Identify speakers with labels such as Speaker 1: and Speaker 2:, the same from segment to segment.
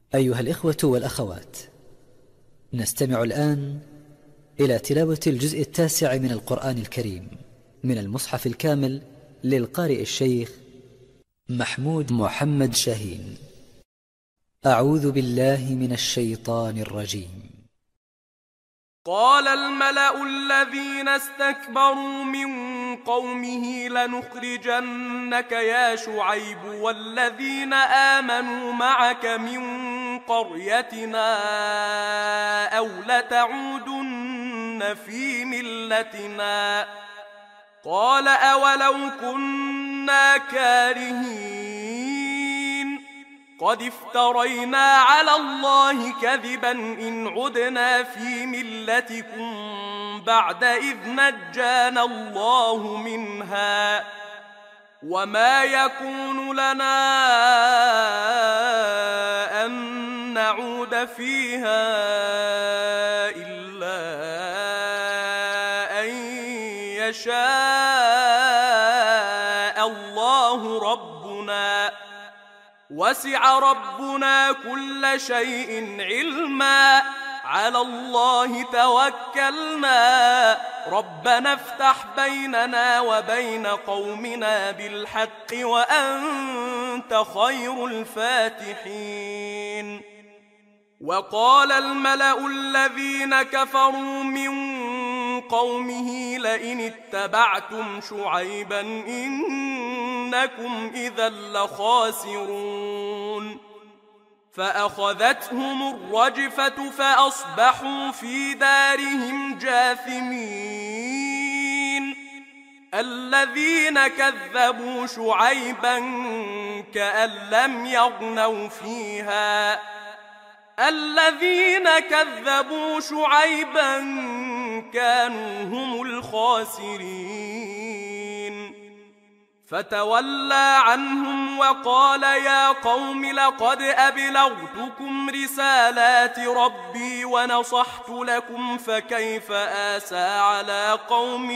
Speaker 1: أيها الإخوة والأخوات، نستمع الآن إلى تلاوة الجزء 9 من القرآن الكريم من المصحف الكامل للقارئ الشيخ محمود محمد شاهين. أعوذ بالله من الشيطان الرجيم.
Speaker 2: قال الملأ الذين استكبروا من قومه لنخرجنك يا شعيب والذين آمنوا معك من قريتنا أو لتعودن في ملتنا. قال أولو كنا كارهين قد افترينا على الله كذبا إن عدنا في ملتكم بعد إذ نجانا الله منها وما يكون لنا أن نعود فيها إلا أن يشاء الله ربنا وسع ربنا كل شيء علما على الله توكلنا ربنا افتح بيننا وبين قومنا بالحق وأنت خير الفاتحين. وقال الملأ الذين كفروا من قومه لئن اتبعتم شعيبا إنكم إذا لخاسرون. فأخذتهم الرجفة فأصبحوا في دارهم جاثمين. الذين كذبوا شعيبا كأن لم يغنوا فيها الذين كذبوا شعيبا كانوا هم الخاسرين. فتولى عنهم وقال يا قوم لقد أبلغتكم رسالات ربي ونصحت لكم فكيف آسى على قوم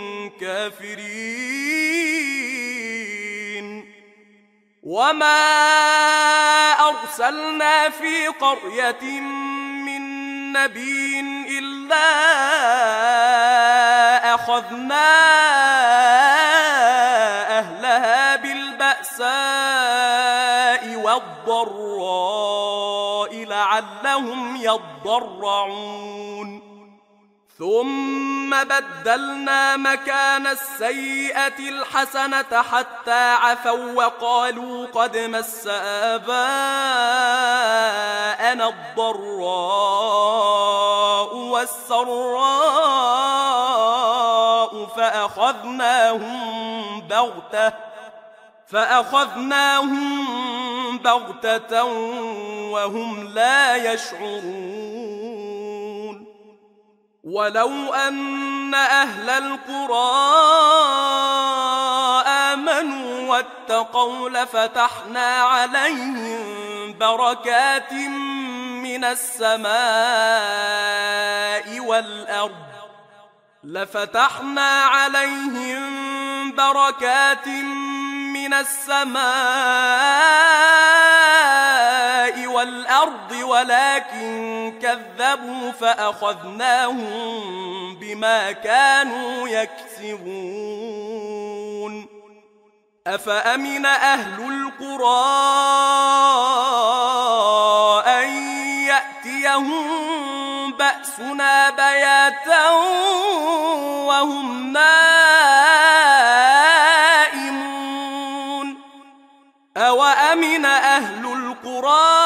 Speaker 2: كافرين. وما أرسلنا في قرية من نبي إلا أخذنا أهلها بالبأساء والضراء لعلهم يضرعون. ثم بدلنا مكان السيئة الحسنة حتى عفوا وقالوا قد مس آباءنا الضراء والسراء فأخذناهم بغتة وهم لا يشعرون. ولو أن أهل القرى آمنوا واتقوا لفتحنا عليهم بركات من السماء والأرض ولكن كذبوا فأخذناهم بما كانوا يكسبون. أفأمن أهل القرى أن يأتيهم بأسنا بياتا وهم نائمون. أوأمن أهل القرى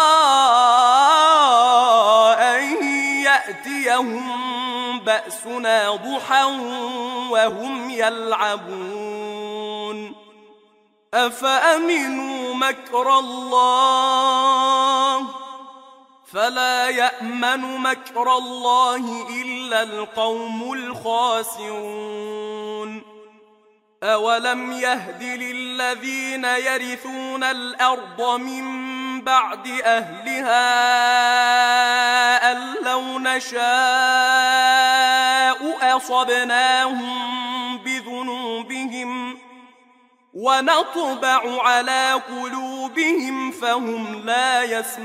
Speaker 2: أن يأتيهم بأسنا ضحى وهم يلعبون. أفأمنوا مكر الله فلا يأمن مكر الله إلا القوم الخاسرون. أولم يهد للذين يرثون الأرض من بعد أهلها أن لو نشاء أصبناهم بذنوبهم ونطبع على قلوبهم فهم لا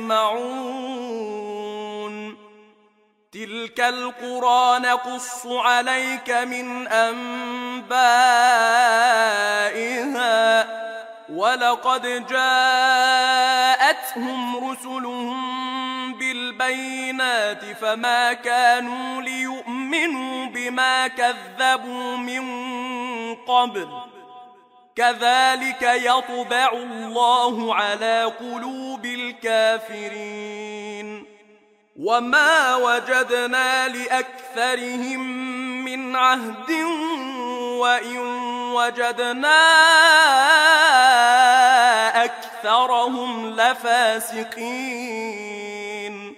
Speaker 2: يسمعون. تلك القرى نقص عليك من أنبائها، ولقد جاءتهم رسلهم بالبينات فما كانوا ليؤمنوا بما كذبوا من قبل، كذلك يطبع الله على قلوب الكافرين. وما وجدنا لأكثرهم من عهد وإن وجدنا أكثرهم لفاسقين.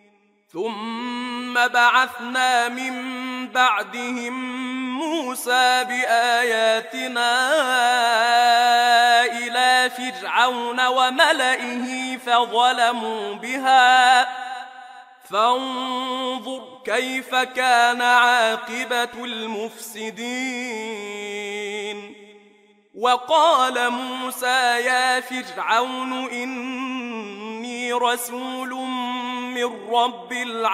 Speaker 2: ثم بعثنا من بعدهم موسى بآياتنا إلى فرعون وملئه فظلموا بها، فانظر كيف كان عاقبة المفسدين. وقال موسى يا فرعون إني رسول من رب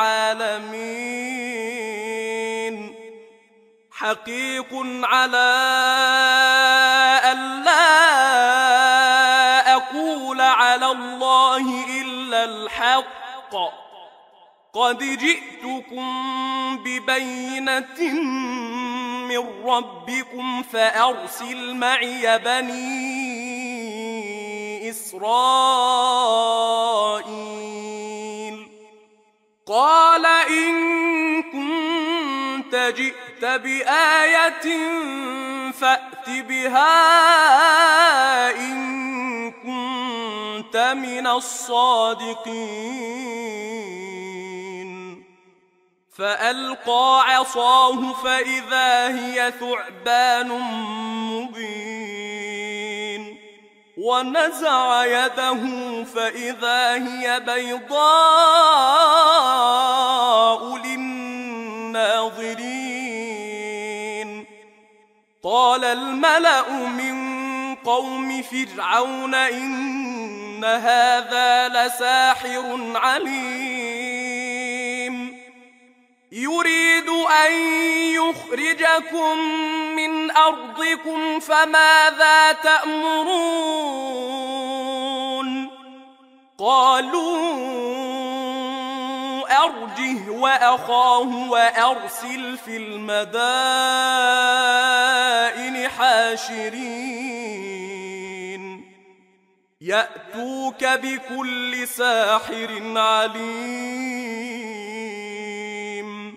Speaker 2: العالمين، حقيق على ألا أقول على الله إلا الحق، قد جئتكم ببينة من ربكم فأرسل معي بني إسرائيل. قال إن كنت جئت بآية فأت بها إن كنت من الصادقين. فألقى عصاه فإذا هي ثعبان مبين، ونزع يده فإذا هي بيضاء للناظرين. قال الملأ من قوم فرعون إن هذا لساحر عليم، يريد أن يخرجكم من أرضكم فماذا تأمرون؟ قالوا أرجه وأخاه وأرسل في المدائن حاشرين يأتوك بكل ساحر عليم.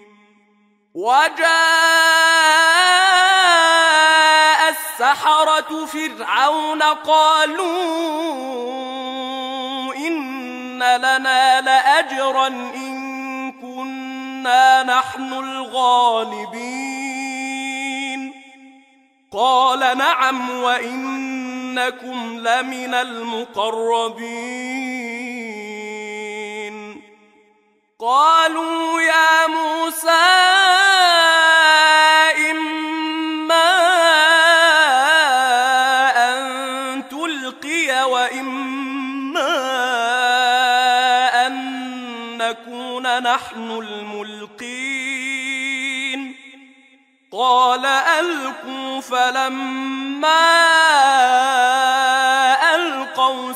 Speaker 2: وجاء السحرة فرعون قالوا إن لنا لأجرا إن كنا نحن الغالبين. قال نعم وإنكم لمن المقربين. قالوا يا موسى إما أن تلقي وإما أن نكون نحن الملقين. قال ألقوا، فلما ألقوا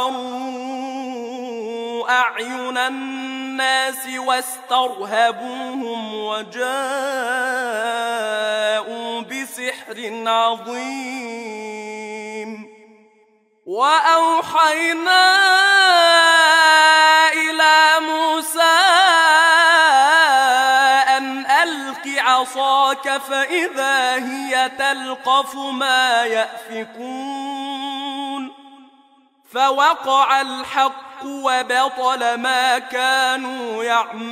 Speaker 2: سحروا أعين الناس واسترهبوهم وجاءوا بسحر عظيم. وأوحينا إلى موسى أن ألق عصاك فإذا هي تلقف ما يأفكون. فوقع الحق وبطل ما كانوا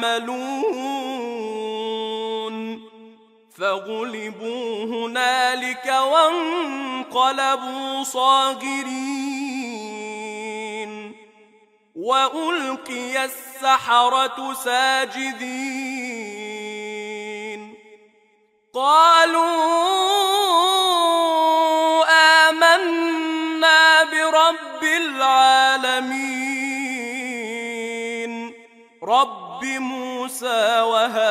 Speaker 2: يعملون. فغلبوا هنالك وانقلبوا صاغرين. وألقي السحرة ساجدين. قالوا آمنا رب موسى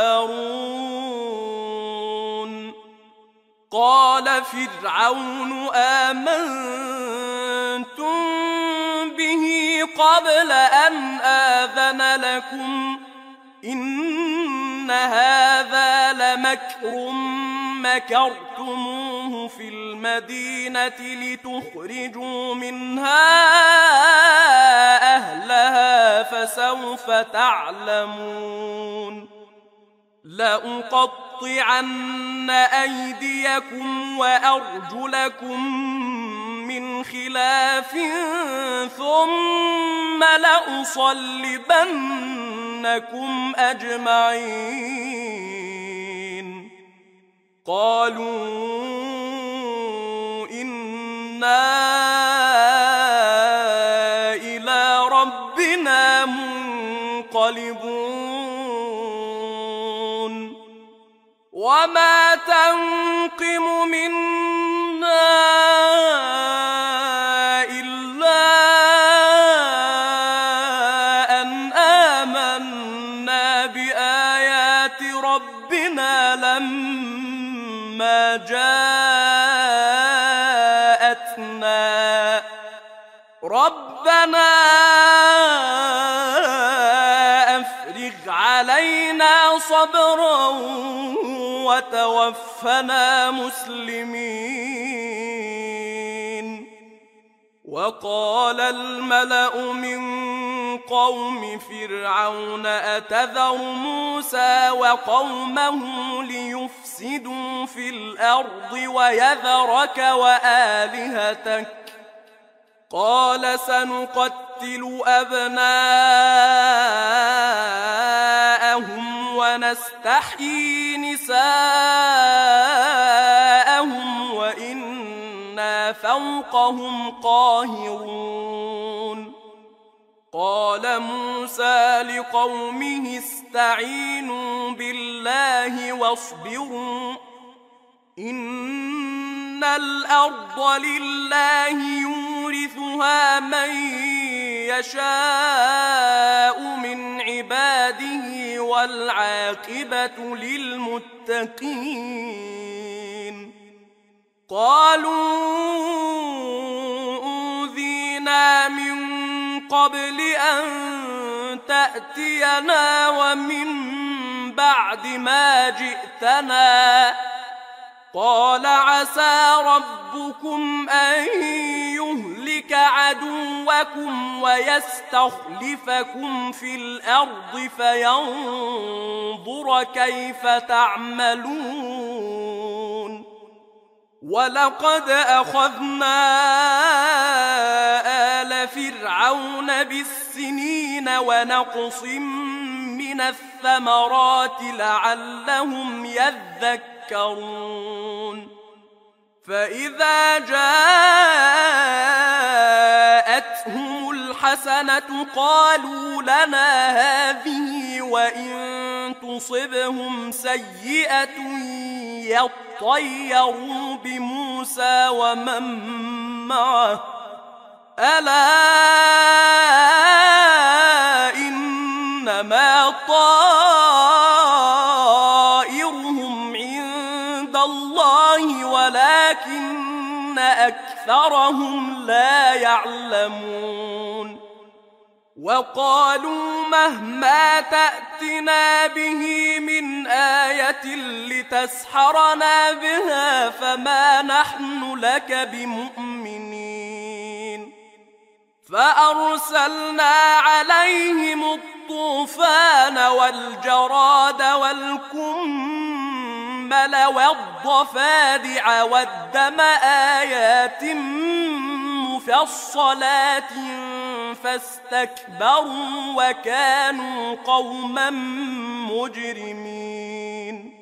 Speaker 2: وهارون. قال فرعون آمنتم به قبل أن آذن لكم إن هذا لمكر مكرتموه في المدينة لتخرجوا منها أهلها فسوف تعلمون. لأقطعن أيديكم وأرجلكم من خلاف ثم لأصلبنكم أجمعين. قالوا إنا إلى ربنا منقلبون. وما تنقم منا إلا أن آمنا بآيات ربنا لما جاءتنا ربنا أفرغ علينا صبرا وتوفنا مسلمين. وقال الملأ من قوم فرعون أتذر موسى وقومه ليفسدوا في الأرض ويذرك وآلهتك قال سنقتل أبناءهم ونستحيي نساءهم وإنا فوقهم قاهرون. قال موسى لقومه استعينوا بالله واصبروا إن الأرض لله يورثها من يشاء من عباده والعاقبة للمتقين. قالوا أوذينا من قبل أن تأتينا ومن بعد ما جئتنا قال عسى ربكم أن يهلك عدوكم ويستخلفكم في الأرض فينظر كيف تعملون. ولقد أخذنا آل فرعون بالسنين ونقص من الثمرات لعلهم يذكرون. فإذا جاءتهم الحسنة قالوا لنا هذه وإن تصبهم سيئة يطيروا بموسى ومن معه ألا إنما طائرهم عند الله ولكن أكثرهم لا يعلمون. وقالوا مهما تأتنا به من آية لتسحرنا بها فما نحن لك بمؤمنين. فأرسلنا عليهم الطوفان والجراد والكمل والضفادع والدم آيات مفصلات فاستكبروا وكانوا قوما مجرمين.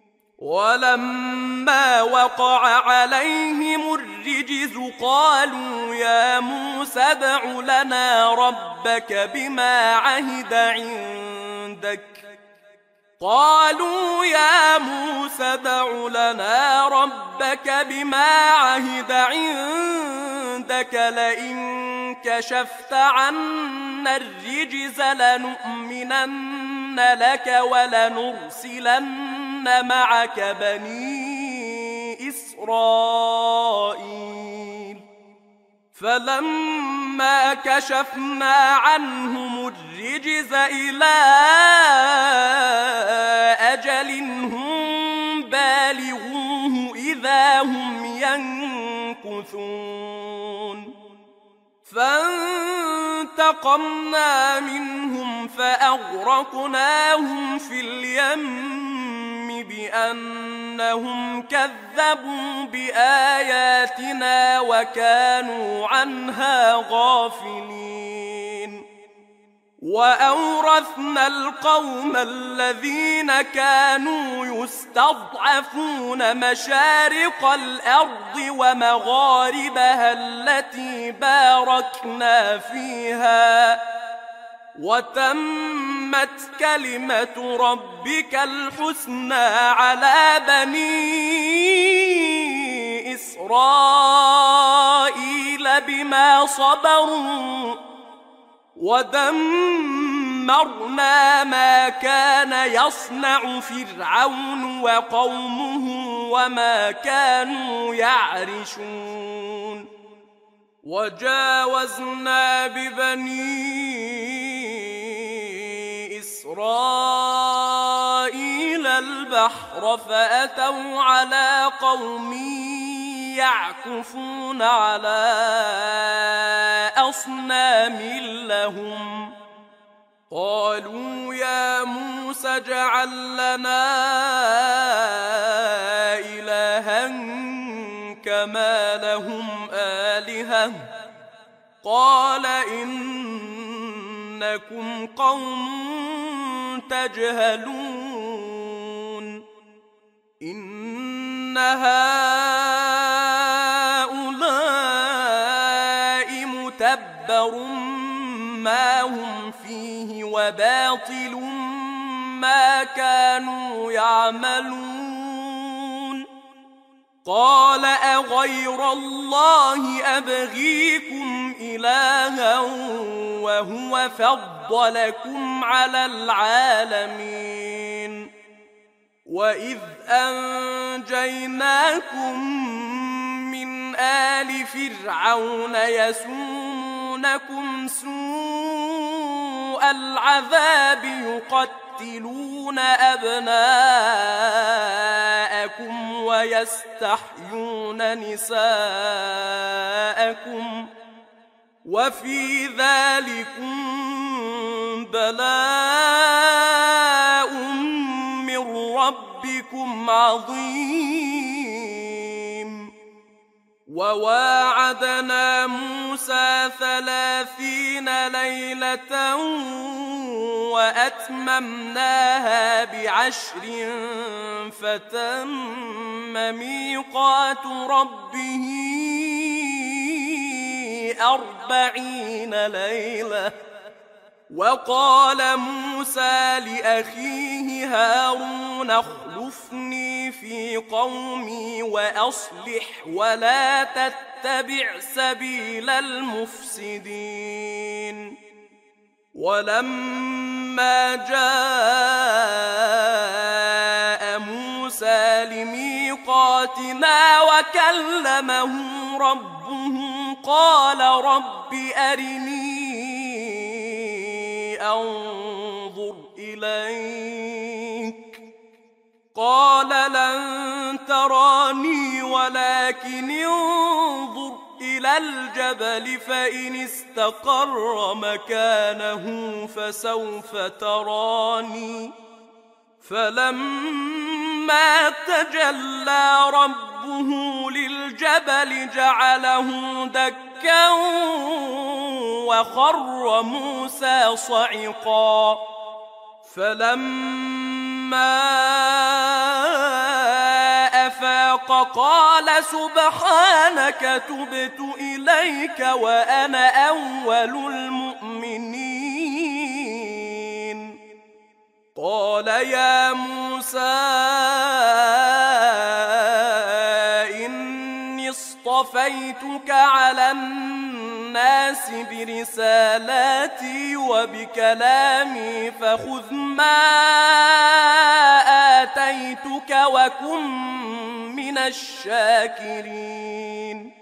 Speaker 2: ولما وقع عليهم الرجز قالوا يا موسى ادع لنا ربك بما عهد عندك قالوا يا موسى ادع لنا ربك بما عهد عندك لئن كشفت عنا الرجز لنؤمنن لك ولنرسلن معك بني إسرائيل فلما كشفنا عنهم الرجز إلى أجل هم بالغوه إذا هم ينكثون فانتقمنا منهم فأغرقناهم في اليم بأنهم كذبوا بآياتنا وكانوا عنها غافلين وأورثنا القوم الذين كانوا يستضعفون مشارق الأرض ومغاربها التي باركنا فيها وتمت كلمة ربك الحسنى على بني إسرائيل بما صبروا ودمرنا ما كان يصنع فرعون وقومه وما كانوا يعرشون وجاوزنا ببني إسرائيل البحر فأتوا على قوم يعكفون على أصنام لهم قالوا يا موسى اجعل لنا إلها كما لهم آلهة قال إنكم قوم تجهلون إن هؤلاء متبر ما هم فيه وباطل ما كانوا يعملون قال أغير الله أبغيكم إلها وهو فضلكم على العالمين وإذ أنجيناكم من آل فرعون يسومونكم سوء العذاب يقتلون أبناءكم ويستحيون نساءكم وفي ذلكم بلاء من ربكم عظيم وواعدنا موسى 30 ليلة وأتممناها ب10 فتم ميقات ربه 40 ليلة وقال موسى لأخيه هارون اخلفني في قومي وأصلح ولا تتبع سبيل المفسدين ولما جاء موسى لميقاتنا وكلمه ربه قال رب أرني أنظر إليك قال لن تراني ولكن انظر إلى الجبل فإن استقر مكانه فسوف تراني فلما تجلى ربه للجبل جعله دكا وخر موسى صعقا فلما أفاق قال سبحانك تبت إليك وأنا أول المؤمنين قال قال يا موسى إني اصطفيتك على الناس برسالاتي وبكلامي فخذ ما آتيتك وكن من الشاكرين.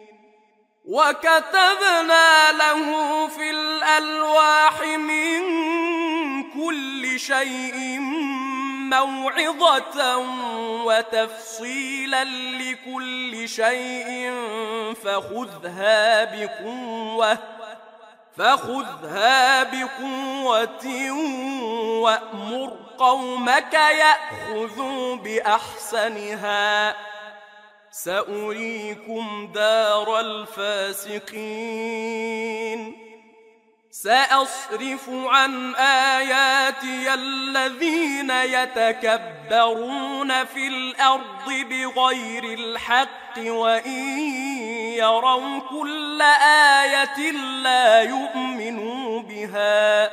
Speaker 2: وكتبنا له في الألواح من كل شيء موعظة وتفصيلا لكل شيء فخذها بقوة وأمر قومك يأخذوا بأحسنها سأريكم دار الفاسقين. سأصرف عن آياتي الذين يتكبرون في الأرض بغير الحق وإن يروا كل آية لا يؤمنوا بها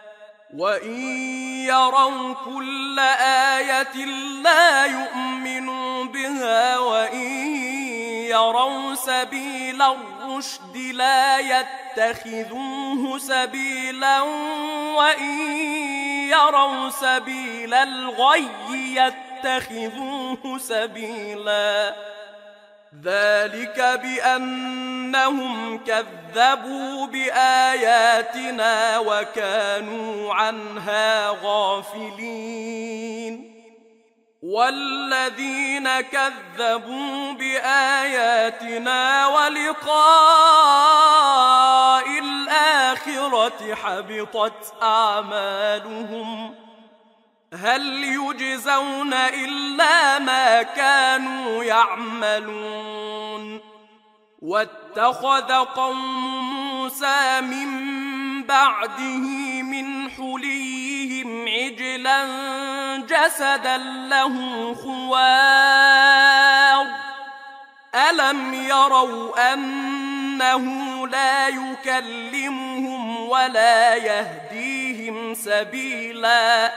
Speaker 2: وإن يروا سبيل الرشد لا يتخذوه سبيلا وإن يروا سبيل الغي يتخذوه سبيلا. ذلك بأنهم كذبوا بآياتنا وكانوا عنها غافلين. والذين كذبوا بآياتنا ولقاء الآخرة حبطت أعمالهم هل يجزون إلا ما كانوا يعملون. واتخذ قوم موسى من بعده من حليهم عجلا جسدا له خوار ألم يروا أنه لا يكلمهم ولا يهديهم سبيلا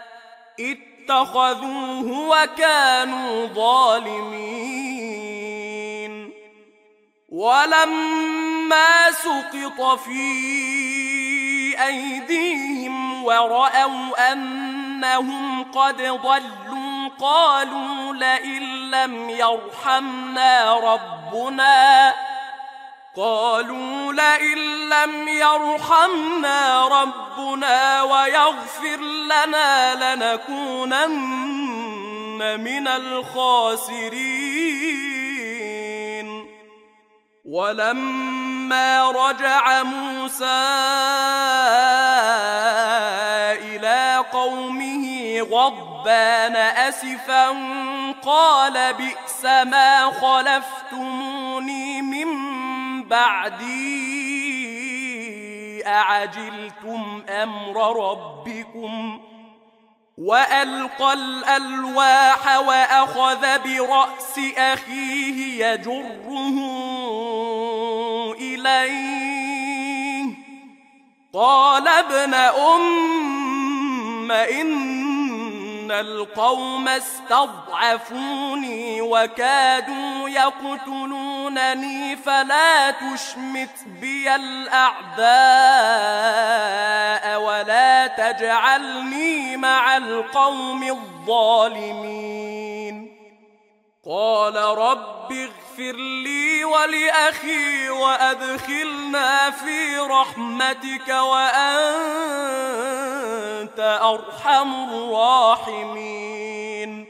Speaker 2: اتخذوه وكانوا ظالمين. ولما سقط في أيديهم ورأوا أنهم قد ضلوا قالوا لئن لم يرحمنا ربنا ويغفر لنا لنكونن من الخاسرين. ولما رجع موسى إلى قومه غضبان أسفا قال بئس ما خلفتموني من بعدي أعجلتم أمر ربكم. وألقى الألواح وأخذ برأس أخيه يجره إليه قال ابن أم إن القوم استضعفوني وكادوا يقتلونني فلا تشمت بي الأعداء ولا تجعلني مع القوم الظالمين. قال رب اغفر لي ولأخي وأدخلنا في رحمتك وأنت أرحم الراحمين.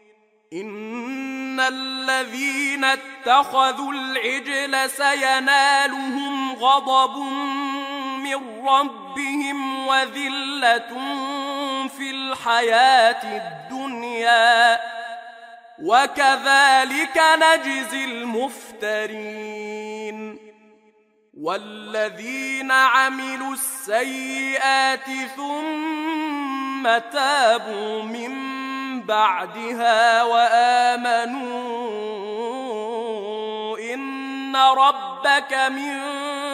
Speaker 2: إن الذين اتخذوا العجل سينالهم غضب من ربهم وذلة في الحياة الدنيا وكذلك نجزي المفترين. والذين عملوا السيئات ثم تابوا من بعدها وآمنوا إن ربك من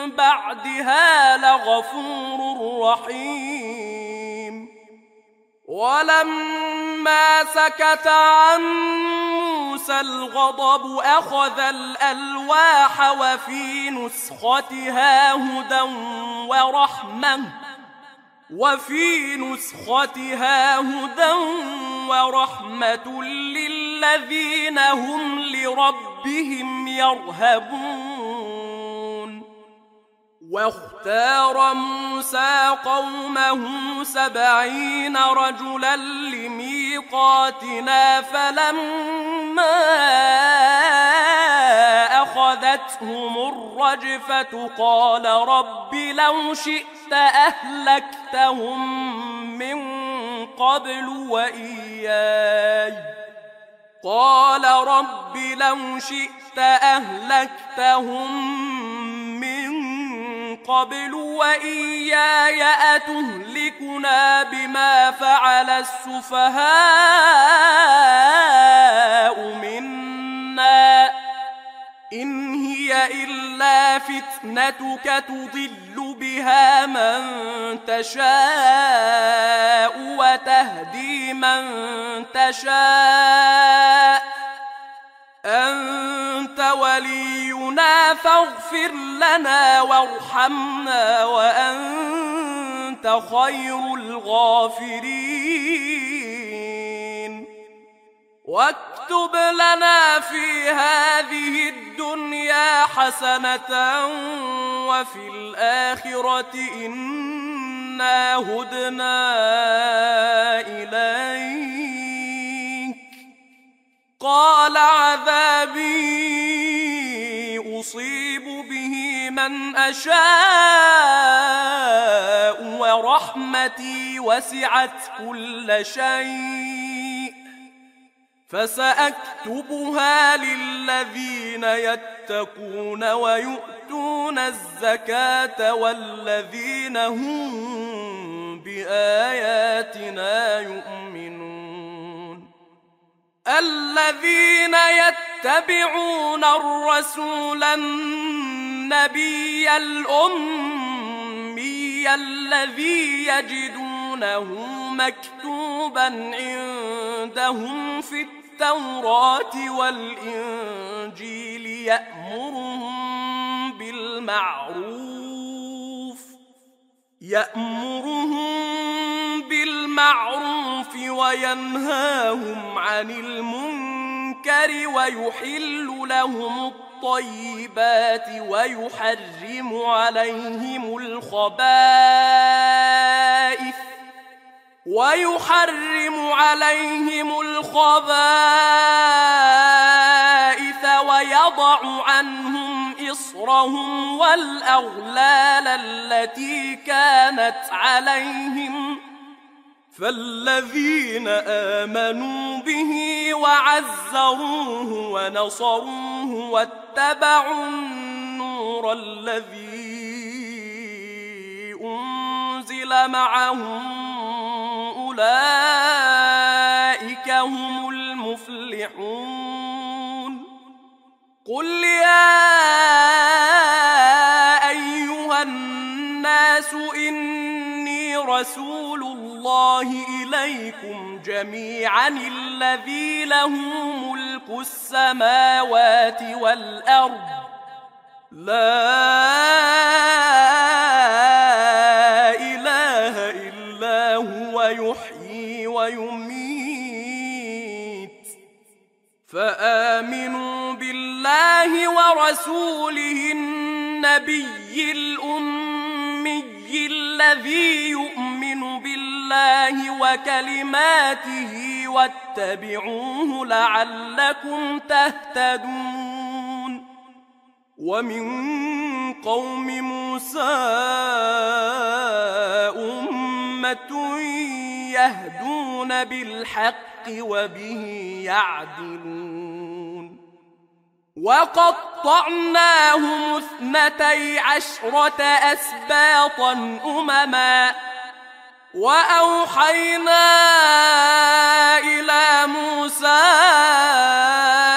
Speaker 2: بعدها لغفور رحيم. ولما سكت عن موسى الغضب أخذ الألواح وفي نسختها هدى ورحمة للذين هم لربهم يرهبون. واختار موسى قومه 70 رجلا لميقاتنا فلما أخذتهم الرجفة قال رب لو شئت أهلكتهم من قبل وإياي أتهلكنا بما فعل السفهاء منا إن هي إلا فتنتك تضل بها من تشاء وتهدي من تشاء أنت ولينا فاغفر لنا وارحمنا وأنت خير الغافرين. واكتب لنا في هذه الدنيا حسنة وفي الآخرة إنا هدنا إليك. قال عذابي أصيب به من أشاء ورحمتي وسعت كل شيء فسأكتبها للذين يتقون ويؤتون الزكاة والذين هم بآياتنا يؤمنون. الذين يتبعون الرسول النبي الأمي الذي يجدونه مكتوبا عندهم في التوراة والإنجيل يأمرهم بالمعروف وينهاهم عن المنكر ويحل لهم الطيبات ويحرم عليهم الخبائث ويضع عنهم إصرهم والأغلال التي كانت عليهم. فالذين آمنوا به وعزروه ونصروه واتبعوا النور الذي أنزل معه أولئك هم المفلحون. قل يا أيها الناس إني رسول الله إليكم جميعا الذي له ملك السماوات والأرض لا إله إلا هو يحيي ويميت. فآمنوا بالله ورسوله النبي الأمي الذي يؤمن بالله وكلماته واتبعوه لعلكم تهتدون. ومن قوم موسى أمة يهدون بالحق وبه يعدلون. وقطعناهم 12 أسباطا أمما وأوحينا إلى موسى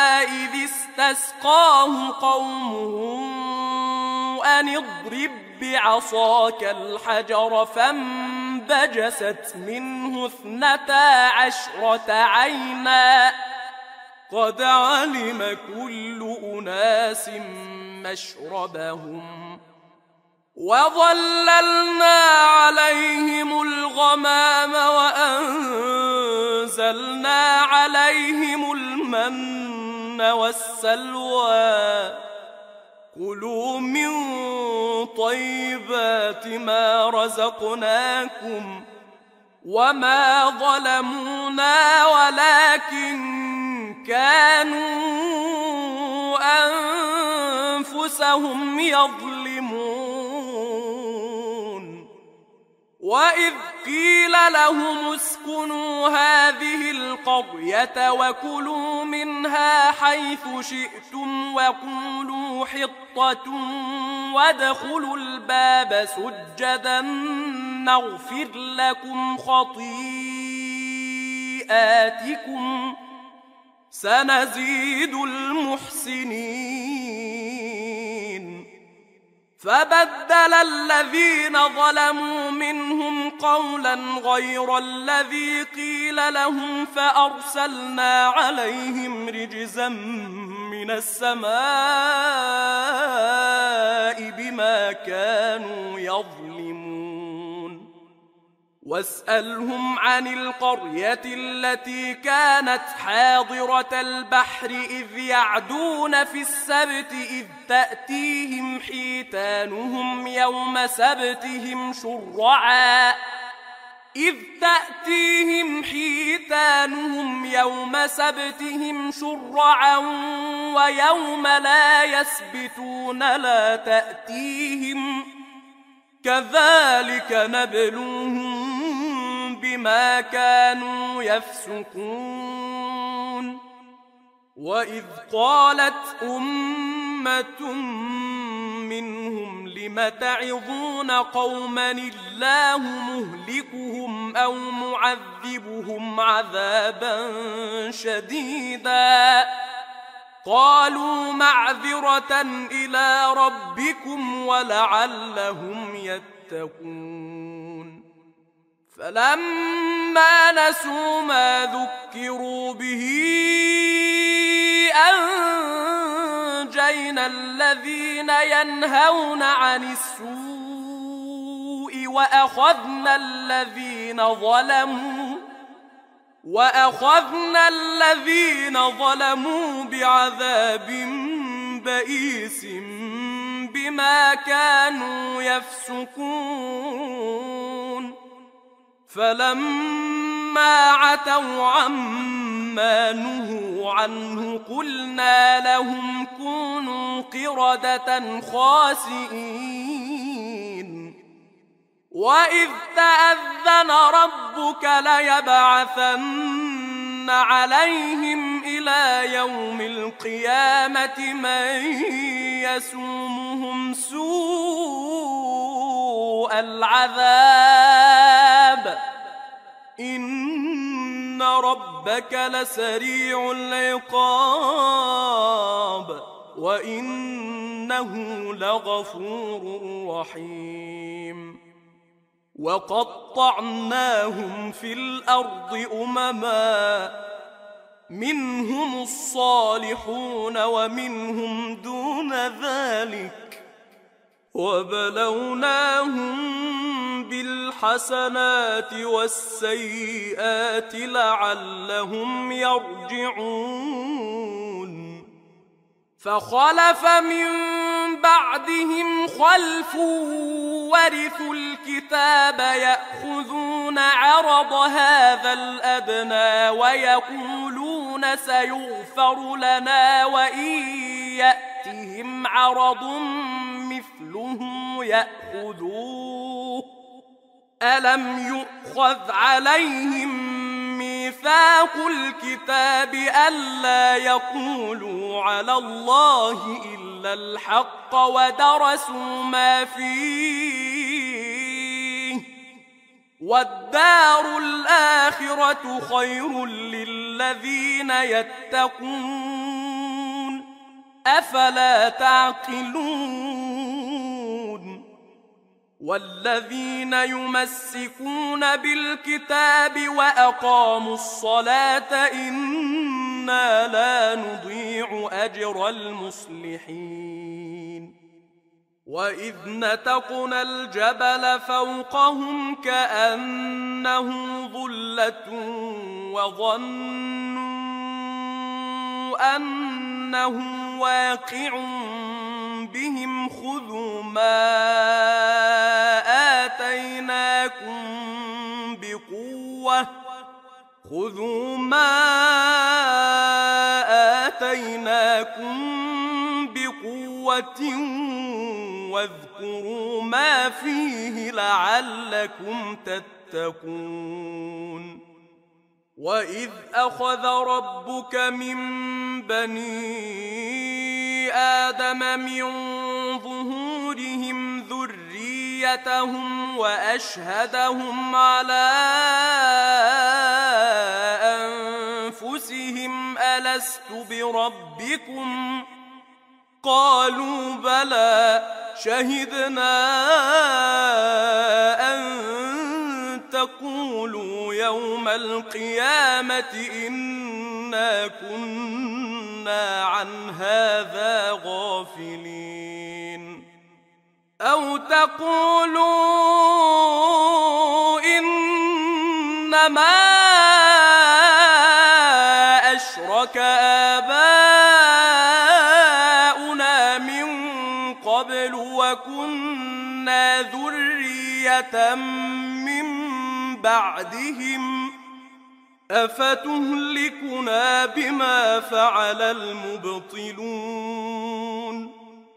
Speaker 2: إذ استسقاه قومه أن اضرب بعصاك الحجر فانبجست منه 12 عينا قد علم كل أناس مشربهم وظللنا عليهم الغمام وأنزلنا عليهم المن والسلوى كلوا من طيبات ما رزقناكم وما ظلمونا ولكن كانوا أنفسهم يظلمون وإذ قيل لهم اسكنوا هذه القرية وكلوا منها حيث شئتم وقولوا حطة وادخلوا الباب سجدا نغفر لكم خطيئاتكم سنزيد المحسنين فبدل الذين ظلموا منهم قولا غير الذي قيل لهم فأرسلنا عليهم رجزا من السماء بما كانوا يظلمون واسألهم عن القرية التي كانت حاضرة البحر إذ يعدون في السبت إذ تأتيهم حيتانهم يوم سبتهم شرعا ويوم لا يسبتون لا تأتيهم كذلك نبلوهم بما كانوا يفسقون وإذ قالت أمة منهم لم تعظون قوما الله مهلكهم أو معذبهم عذابا شديدا قالوا معذرة إلى ربكم ولعلهم يتقون فلما نسوا ما ذكروا به أنجينا الذين ينهون عن السوء وأخذنا الذين ظلموا بعذاب بئيس بما كانوا يفسقون فلما عتوا عما نهوا عنه قلنا لهم كونوا قردة خاسئين وإذ تأذن ربك ليبعثن عليهم إلى يوم القيامة من يسومهم سوء العذاب إن ربك لسريع العقاب وإنه لغفور رحيم وقطعناهم في الأرض أمما منهم الصالحون ومنهم دون ذلك وبلوناهم بالحسنات والسيئات لعلهم يرجعون فخلف من بعدهم خلف ورثوا الكتاب يأخذون عرض هذا الأدنى ويقولون سيغفر لنا وإن يأتهم عرض مثله يأخذوه ألم يؤخذ عليهم ميثاق الكتاب ألا يقولوا على الله إلا الحق ودرسوا ما فيه والدار الآخرة خير للذين يتقون أفلا تعقلون والذين يمسكون بالكتاب وأقاموا الصلاة إنا لا نضيع أجر المصلحين وإذ نتقنا الجبل فوقهم كأنه ظلة وظنوا أنه واقع بهم خذوا ما آتيناكم بقوة واذكروا ما فيه لعلكم تتقون وإذ أخذ ربك من بني آدم من ظهورهم ذريتهم وأشهدهم على أنفسهم ألست بربكم قالوا بلى شهدنا أن تقولوا يوم القيامة إنا كنا عن هذا غافلين أو تقولوا إنما أشرك آباؤنا من قبل وكنا ذرية من بعدهم أفتهلكنا بما فعل المبطلون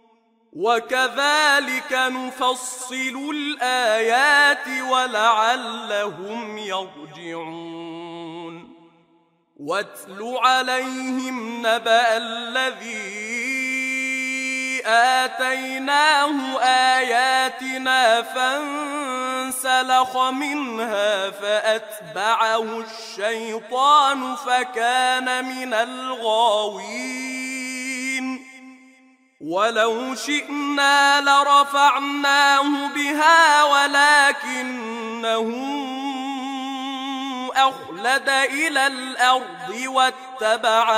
Speaker 2: وكذلك نفصل الآيات ولعلهم يرجعون واتل عليهم نبأ الذي آتيناه آياتنا فانسلخ منها فأتبعه الشيطان فكان من الغاوين ولو شئنا لرفعناه بها ولكنه أخلد إلى الأرض واتبع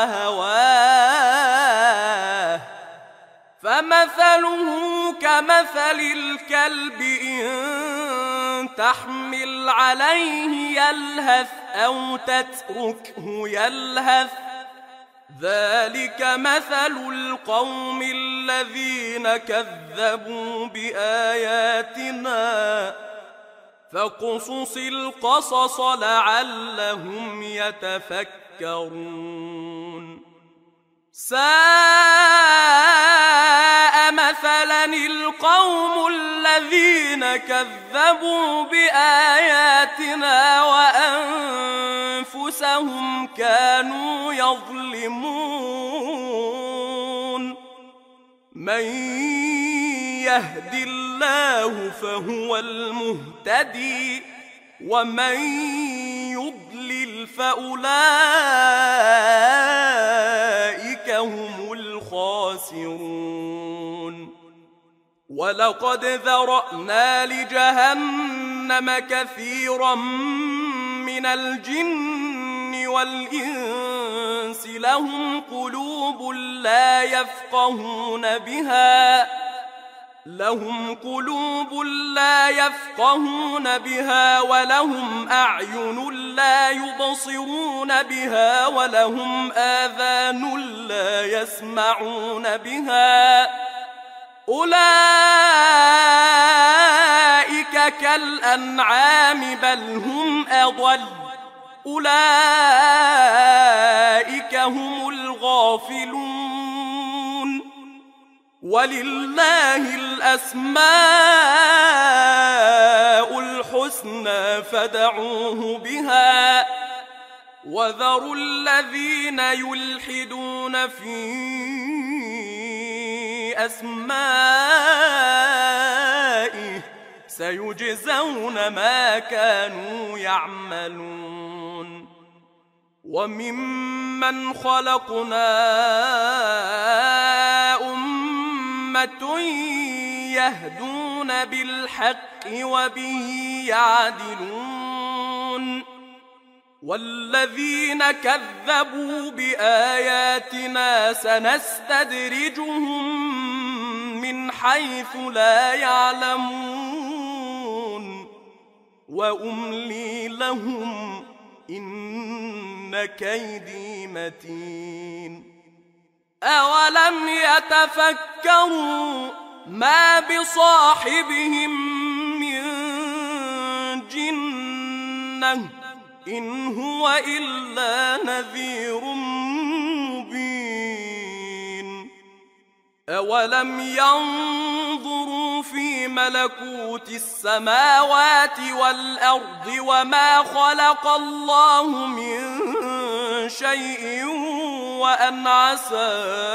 Speaker 2: هواه فمثله كمثل الكلب إن تحمل عليه يلهث أو تتركه يلهث ذلك مثل القوم الذين كذبوا بآياتنا فاقصص القصص لعلهم يتفكرون ساء مثلا القوم الذين كذبوا بآياتنا وأنفسهم كانوا يظلمون من يهد الله فهو المهتدي ومن يضلل فأولئك هم الخاسرون ولقد ذرأنا لجهنم كثيرا من الجن والإنس لهم قلوب لا يفقهون بها ولهم أعين لا يبصرون بها ولهم آذان لا يسمعون بها أولئك كالأنعام بل هم أضل أولئك هم الغافلون ولله الأسماء الحسنى فادعوه بها وذروا الذين يلحدون في أسمائه سيجزون ما كانوا يعملون وممن خلقنا أمة يهدون بالحق وبه يعدلون والذين كذبوا بآياتنا سنستدرجهم من حيث لا يعلمون وأملي لهم إن كيدي متين أولم يتفكروا ما بصاحبهم من جنة إن هو إلا نذير مبين أولم ينظروا في ملكوت السماوات والأرض وما خلق الله من شيء وأن عسى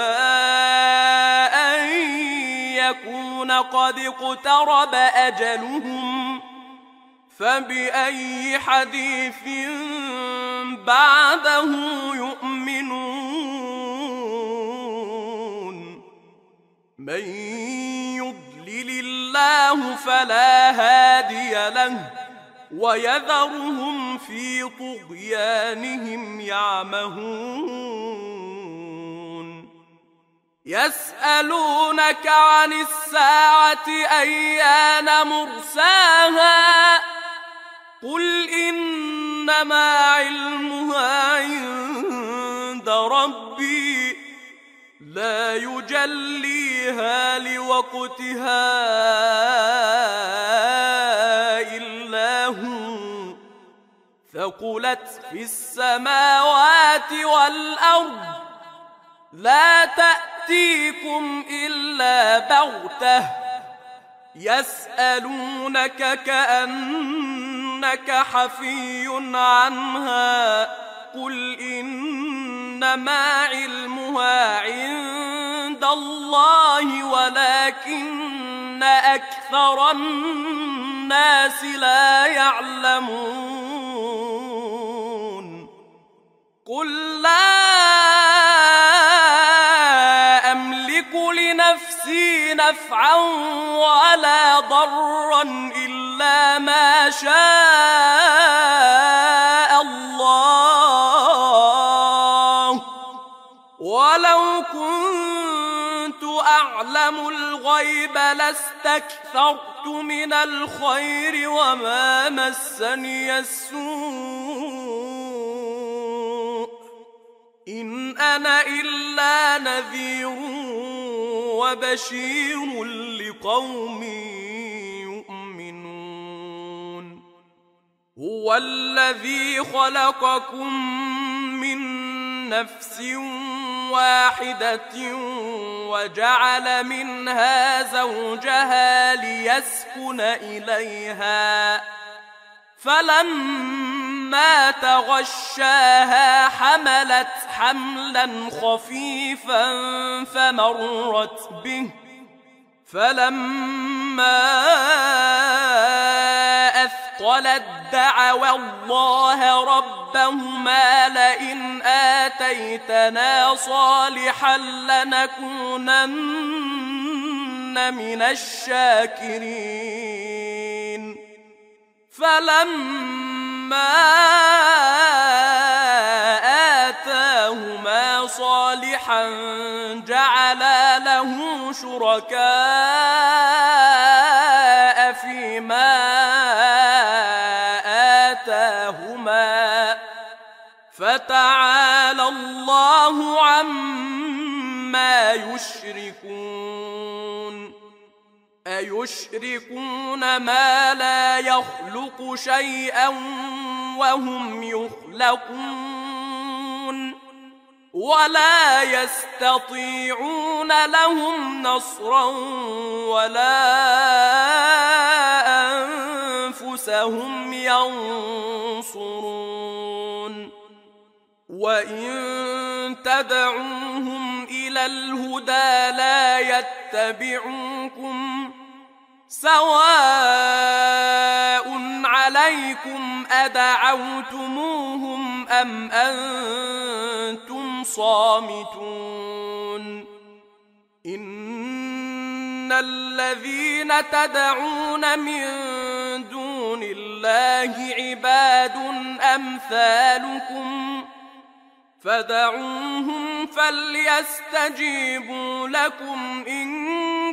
Speaker 2: أن يكون قد اقترب أجلهم فبأي حديث بعده يؤمنون من يضلل الله فلا هادي له ويذرهم في طغيانهم يعمهون يسألونك عن الساعة أيان مرساها قل إنما علمها عند ربي لا يجليها لوقتها إلا هو ثقلت في السماوات والأرض لا تأتيكم إلا بغتة يسألونك كأنك حفي عنها قل إنما علمها عند الله ولكن أكثر الناس لا يعلمون قل لا أملك لنفسي نفعا ولا ضرا إلا ما شاء الله ولو كنت أعلم الغيب لاستكثرت من الخير وما مسني السوء إن أنا إلا نذير وبشير لقوم يؤمنون هو الذي خلقكم من نفس واحدة وجعل منها زوجها ليسكن إليها فلما تغشاها حملت حملا خفيفا فمرت به فلما أثقلت دعوا الله ربهما لئن آتيتنا صالحا لنكونن من الشاكرين فلما آتاهما صالحا جعلا له شركاء فيما آتاهما فتعالى الله عما يشركون أيشركون ما لا يخلق شيئا وهم يخلقون ولا يستطيعون لهم نصرا ولا أنفسهم ينصرون وإن تدعوهم إلى الهدى لا يتبعوكم سواء عليكم أدعوتموهم أم أنتم صامتون إن الذين تدعون من دون الله عباد أمثالكم فدعوهم فليستجيبوا لكم إن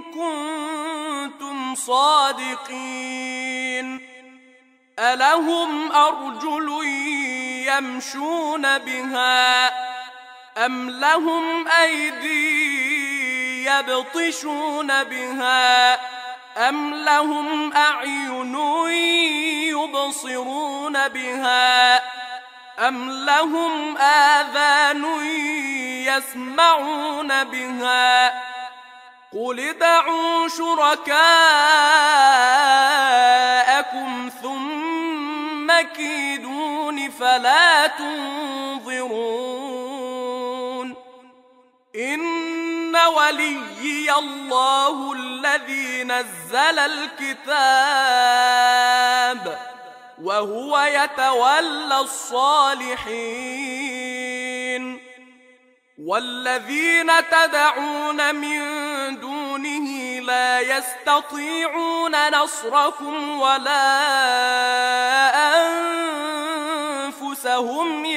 Speaker 2: كنتم صادقين. ألهم أرجل يمشون بها أم لهم أيدي يبطشون بها أم لهم أعين يبصرون بها أم لهم آذان يسمعون بها قل ادعوا شركاءكم ثم كيدون فلا تنظرون. إن وليي الله الذي نزل الكتاب وهو يتولى الصالحين. والذين تدعون من دونه لا يستطيعون نصركم ولا أنفسهم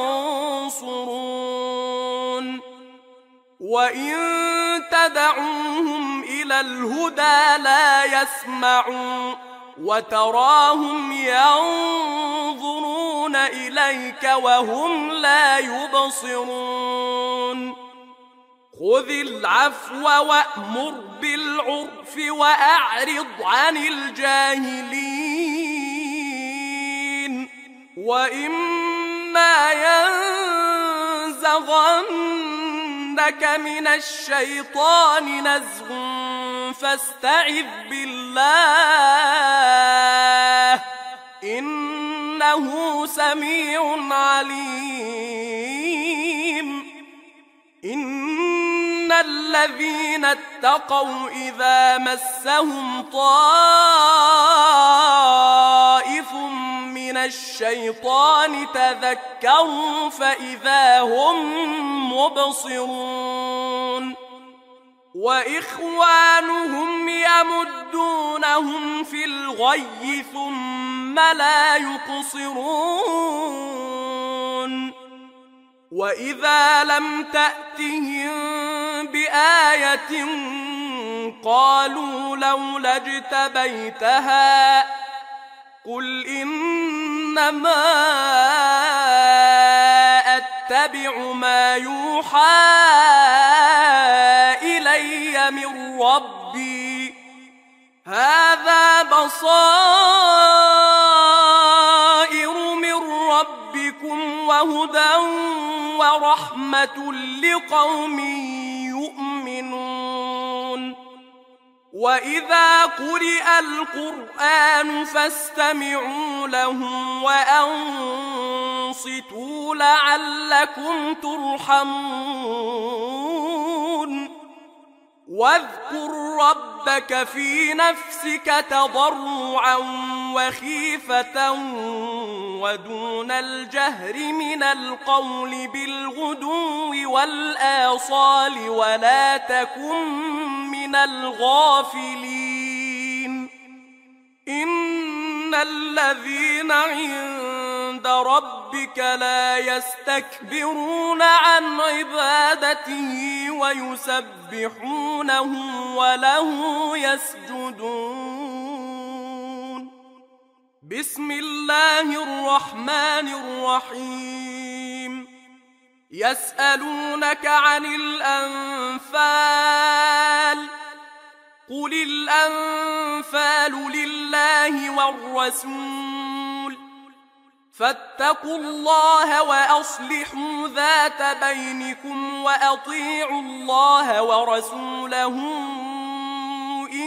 Speaker 2: ينصرون. وإن تدعوهم إلى الهدى لا يسمعون وتراهم ينظرون إليك وهم لا يبصرون. خذ العفو وأمر بالعرف وأعرض عن الجاهلين. وإما ينزغنك من الشيطان نزغ فاستعذ بالله إنه سميع عليم. إن الذين اتقوا إذا مسهم طائف من الشيطان تذكروا فإذا هم مبصرون. وإخوانهم يمدونهم في الغي ثم لا يقصرون. وإذا لم تأتهم بآية قالوا لولا اجتبيتها قل إنما أتبع ما يوحى إلي من ربي هذا بصائر من ربكم وهدى ورحمة لقوم يؤمنون. وإذا قرئ القرآن فاستمعوا له وأنصتوا لعلكم ترحمون. واذكر ربك في نفسك تضرعا وخيفة ودون الجهر من القول بالغدو والآصال ولا تكن من الغافلين. إن الذين عند ربك لا يستكبرون عن عبادته ويسبحونه وله يسجدون. بسم الله الرحمن الرحيم. يسألونك عن الأنفال قل الأنفال لله والرسول فاتقوا الله وأصلحوا ذات بينكم وأطيعوا الله ورسوله إن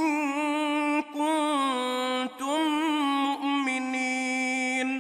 Speaker 2: كنتم مؤمنين.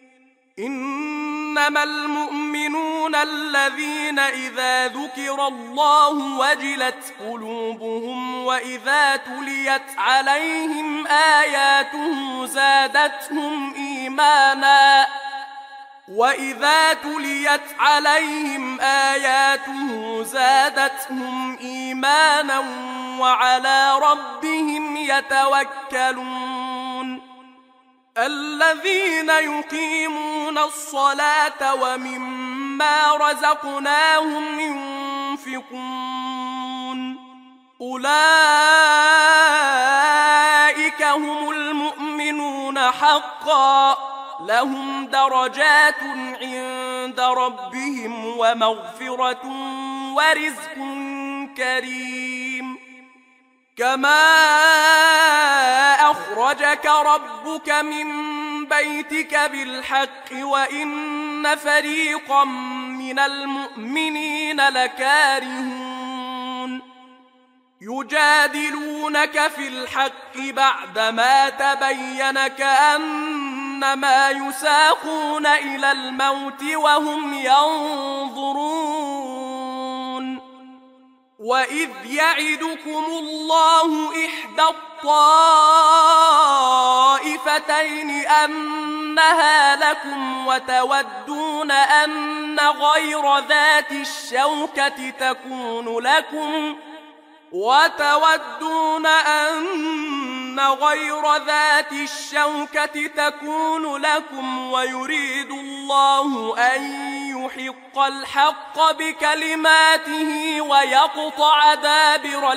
Speaker 2: إنما المؤمنون الذين إذا ذكر الله وجلت قلوبهم وإذا تليت عليهم آياته زادتهم إيمانا وإذا تليت عليهم آياته زادتهم إيمانا وعلى ربهم يتوكلون الذين يقيمون الصلاة ومما رزقناهم ينفقون أولئك هم المؤمنون حقا لهم درجات عند ربهم ومغفرة ورزق كريم كما أخرجك ربك من بيتك بالحق وإن فريقا من المؤمنين لكارهون يجادلونك في الحق بعدما تبين كأنما يساقون إلى الموت وهم ينظرون وإذ يعدكم الله إحدى الطائفتين أنها لكم وتودون أن غير ذات الشوكة تكون لكم ويريد الله أن يحق الحق بكلماته ويقطع دابر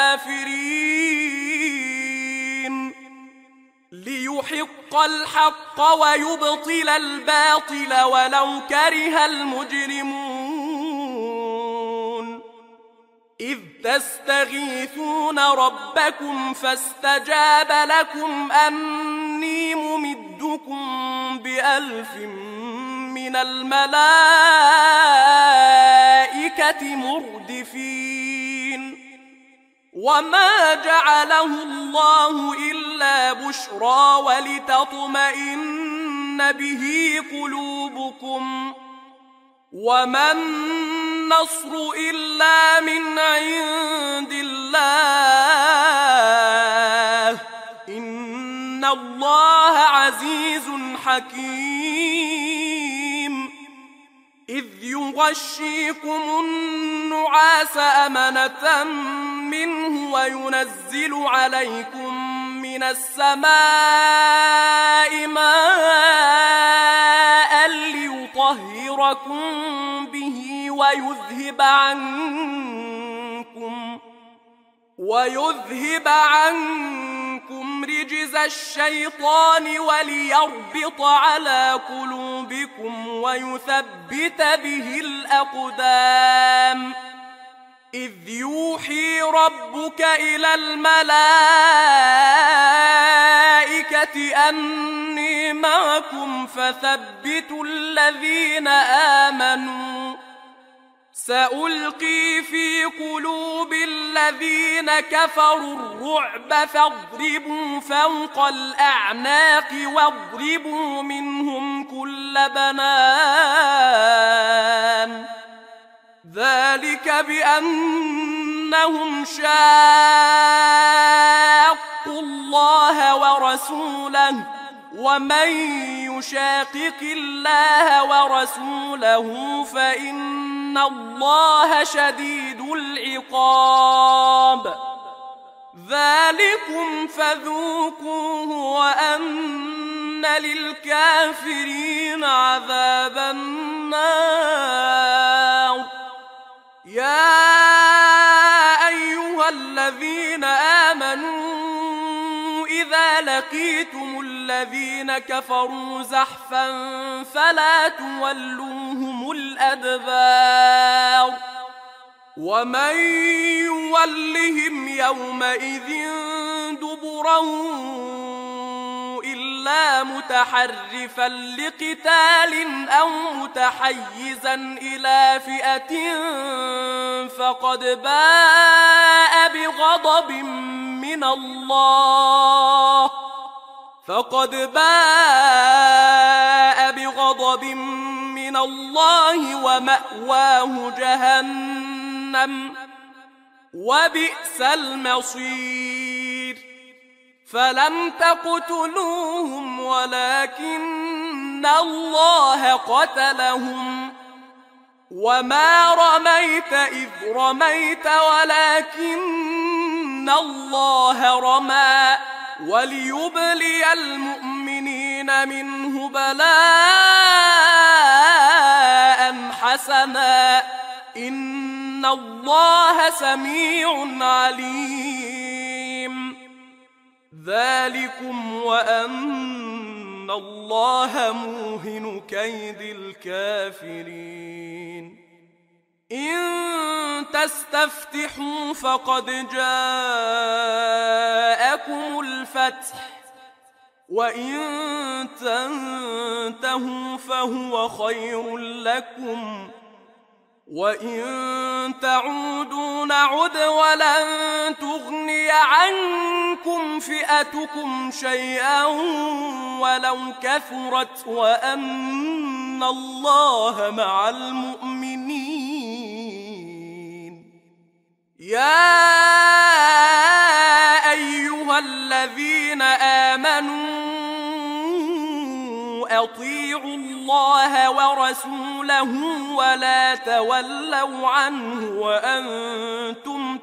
Speaker 2: الكافرين ليحق الحق ويبطل الباطل ولو كره المجرمون إذ تستغيثون ربكم فاستجاب لكم أني ممدكم ب1000 من الملائكة مردفين وما جعله الله إلا بشرى ولتطمئن به قلوبكم وما النصر إلا من عند الله إن الله عزيز حكيم إذ يغشيكم النعاس أمنة منه وينزل عليكم من السماء ماء ليطهركم به ويذهب عنكم رجز الشيطان وليربط على قلوبكم ويثبت به الأقدام إذ يوحي ربك إلى الملائكة أني معكم فثبتوا الذين آمنوا سألقي في قلوب الذين كفروا الرعب فاضربوا فوق الأعناق واضربوا منهم كل بنان ذلك بأنهم شاقوا الله ورسوله ومن يشاقق الله ورسوله فإن الله شديد العقاب ذلكم فذوقوه وأن للكافرين عذاب النار يا أيها الذين آمنوا إذا لقيتم الذين كفروا زحفا فلا تولوهم الأدبار ومن يولهم يومئذ دبره إلا متحرفا لقتال أو متحيزا إلى فئة فقد باء بغضب من الله ومأواه جهنم وبئس المصير فلم تقتلوهم ولكن الله قتلهم وما رميت إذ رميت ولكن الله رمى وليبلي المؤمنين منه بلاء حسنا إن الله سميع عليم. ذلكم وأن الله موهن كيد الكافرين. إن تستفتحوا فقد جاءكم الفتح وإن تنتهوا فهو خير لكم وإن تعودوا نعد ولن تغني عنكم فئتكم شيئا ولو كثرت وأن الله مع المؤمنين. يا أيها الذين آمنوا أطيعوا الله ورسوله ولا تولوا عنه وأنتم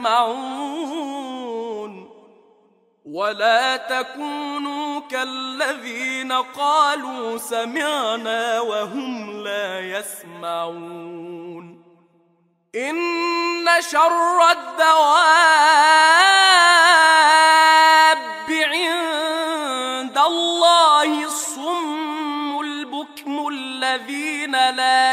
Speaker 2: تسمعون ولا تكونوا كالذين قالوا سمعنا وهم لا يسمعون. إن شر الدواب عند الله الصم البكم الذين لا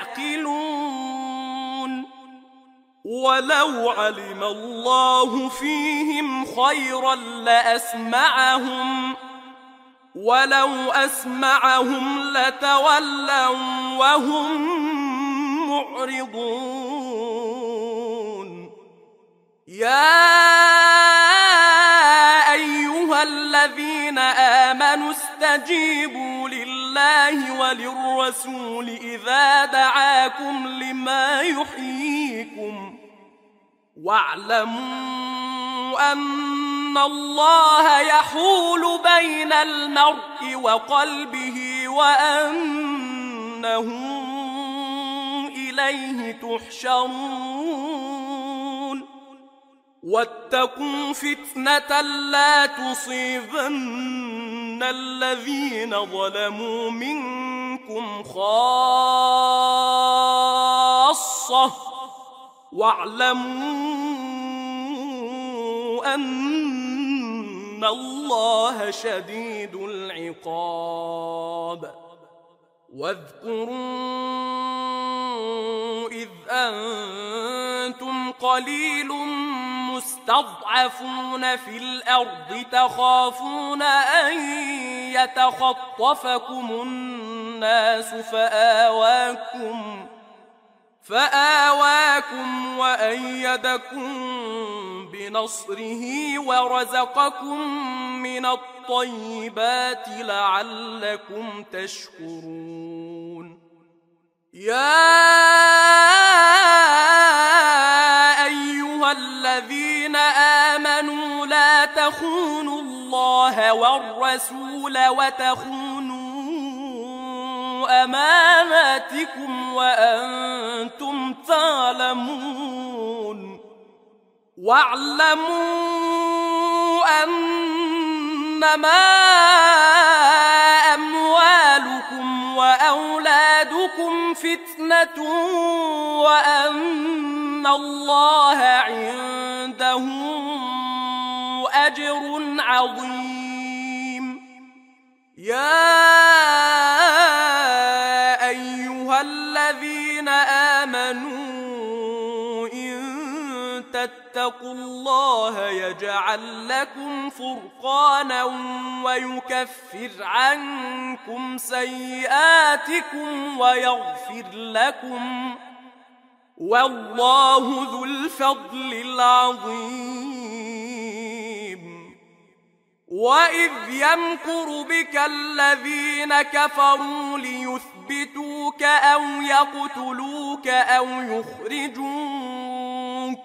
Speaker 2: يعقلون. ولو علم الله فيهم خيرا لأسمعهم ولو أسمعهم لتولوا وهم معرضون. يا أيها الذين آمنوا استجيبوا لله وللرسول إذا دعاكم لما يحييكم واعلموا أن الله يحول بين المرء وقلبه وأنه إليه تحشرون. واتقوا فتنة لا تصيبن الذين ظلموا منكم خاصة واعلموا أن الله شديد العقاب. واذكروا إذ أنتم قليل مستضعفون في الأرض تخافون أن يتخطفكم الناس فآواكم وأيدكم بنصره ورزقكم من الطيبات لعلكم تشكرون. يا أيها الذين آمنوا لا تخونوا الله والرسول وتخونوا أماناتكم وأنتم تعلمون. واعلموا أنما أموالكم وأولادكم فتنة وأن الله عنده أجر عظيم. يا أيها الذين آمنوا إن تتقوا الله يجعل لكم فرقانا ويكفر عنكم سيئاتكم ويغفر لكم والله ذو الفضل العظيم. وإذ يمكر بك الذين كفروا ليثبتوك أو يقتلوك أو يخرجوك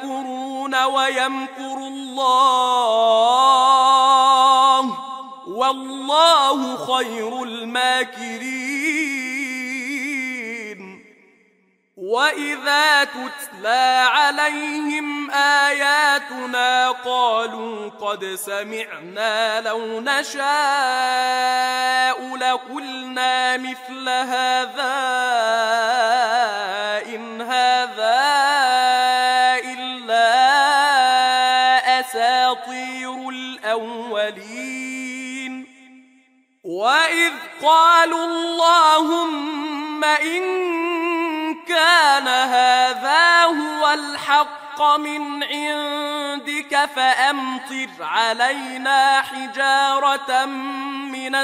Speaker 2: ويمكرون ويمكر الله والله خير الماكرين. وإذا تتلى عليهم آياتنا قالوا قد سمعنا لو نشاء لقلنا مثل هذا إن هذا إلا أساطير الأولين. وإذ قالوا اللهم إن كان هذا هو الحق من عندك فأمطر علينا حجارة من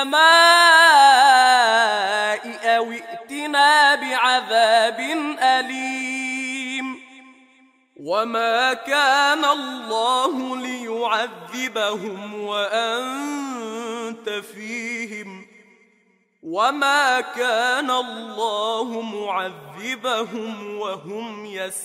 Speaker 2: السماء أو ائتنا بعذاب أليم. وما كان الله ليعذبهم وأنت فيهم وما كان الله معذبهم وهم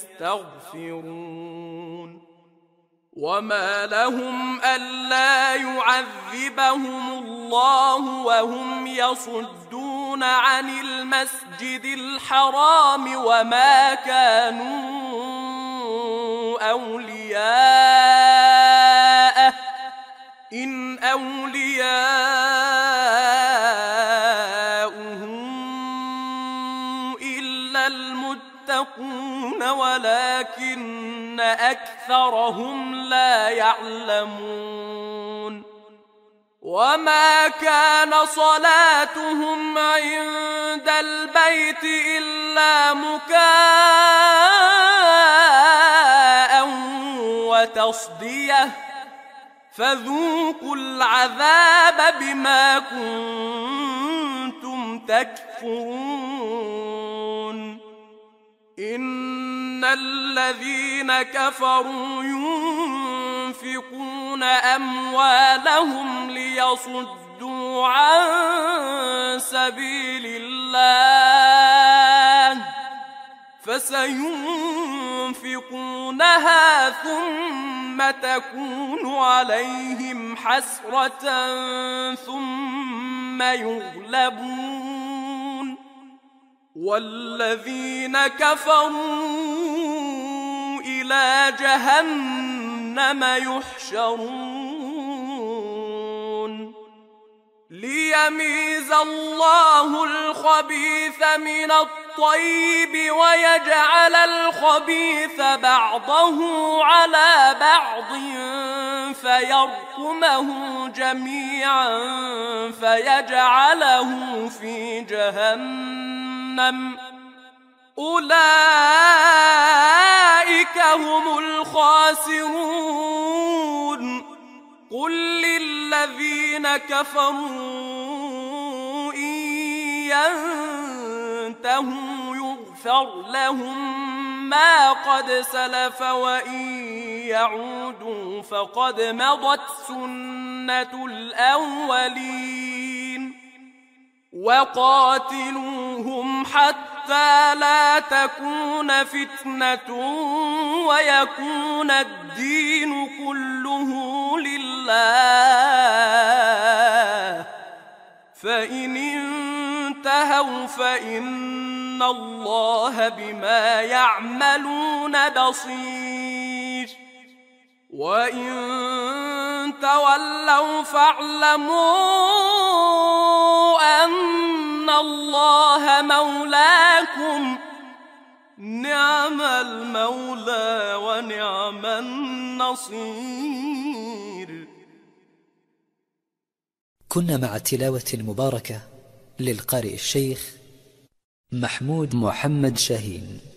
Speaker 2: يستغفرون. وما لهم ألا يعذبهم الله وهم يصدون عن المسجد الحرام وما كانوا أولياءه إن المتقون ولكن أكثرهم لا يعلمون. وما كان صلاتهم عند البيت إلا مكاء وتصدية فذوقوا العذاب بما كنتم تكفرون. إن الذين كفروا ينفقون أموالهم ليصدوا عن سبيل الله فسينفقونها ثم تكون عليهم حسرة ثم يغلبون والذين كفروا إلى جهنم يحشرون. ليميز الله الخبيث من الطيب ويجعل الخبيث بعضه على بعض فيركمه جميعا فيجعله في جهنم أولئك هم الخاسرون. قل للذين كفروا إن ينتهوا يغفر لهم ما قد سلف وإن يعودوا فقد مضت سنة الأولين. وقاتلوهم حتى لا تكون فتنة ويكون الدين كله لله فإن انتهوا فإن الله بما يعملون بصير. وإن تولوا فاعلموا أن الله مولاكم نعم المولى ونعم النصير.
Speaker 1: كنا مع التلاوة المباركة للقارئ الشيخ محمود محمد شاهين.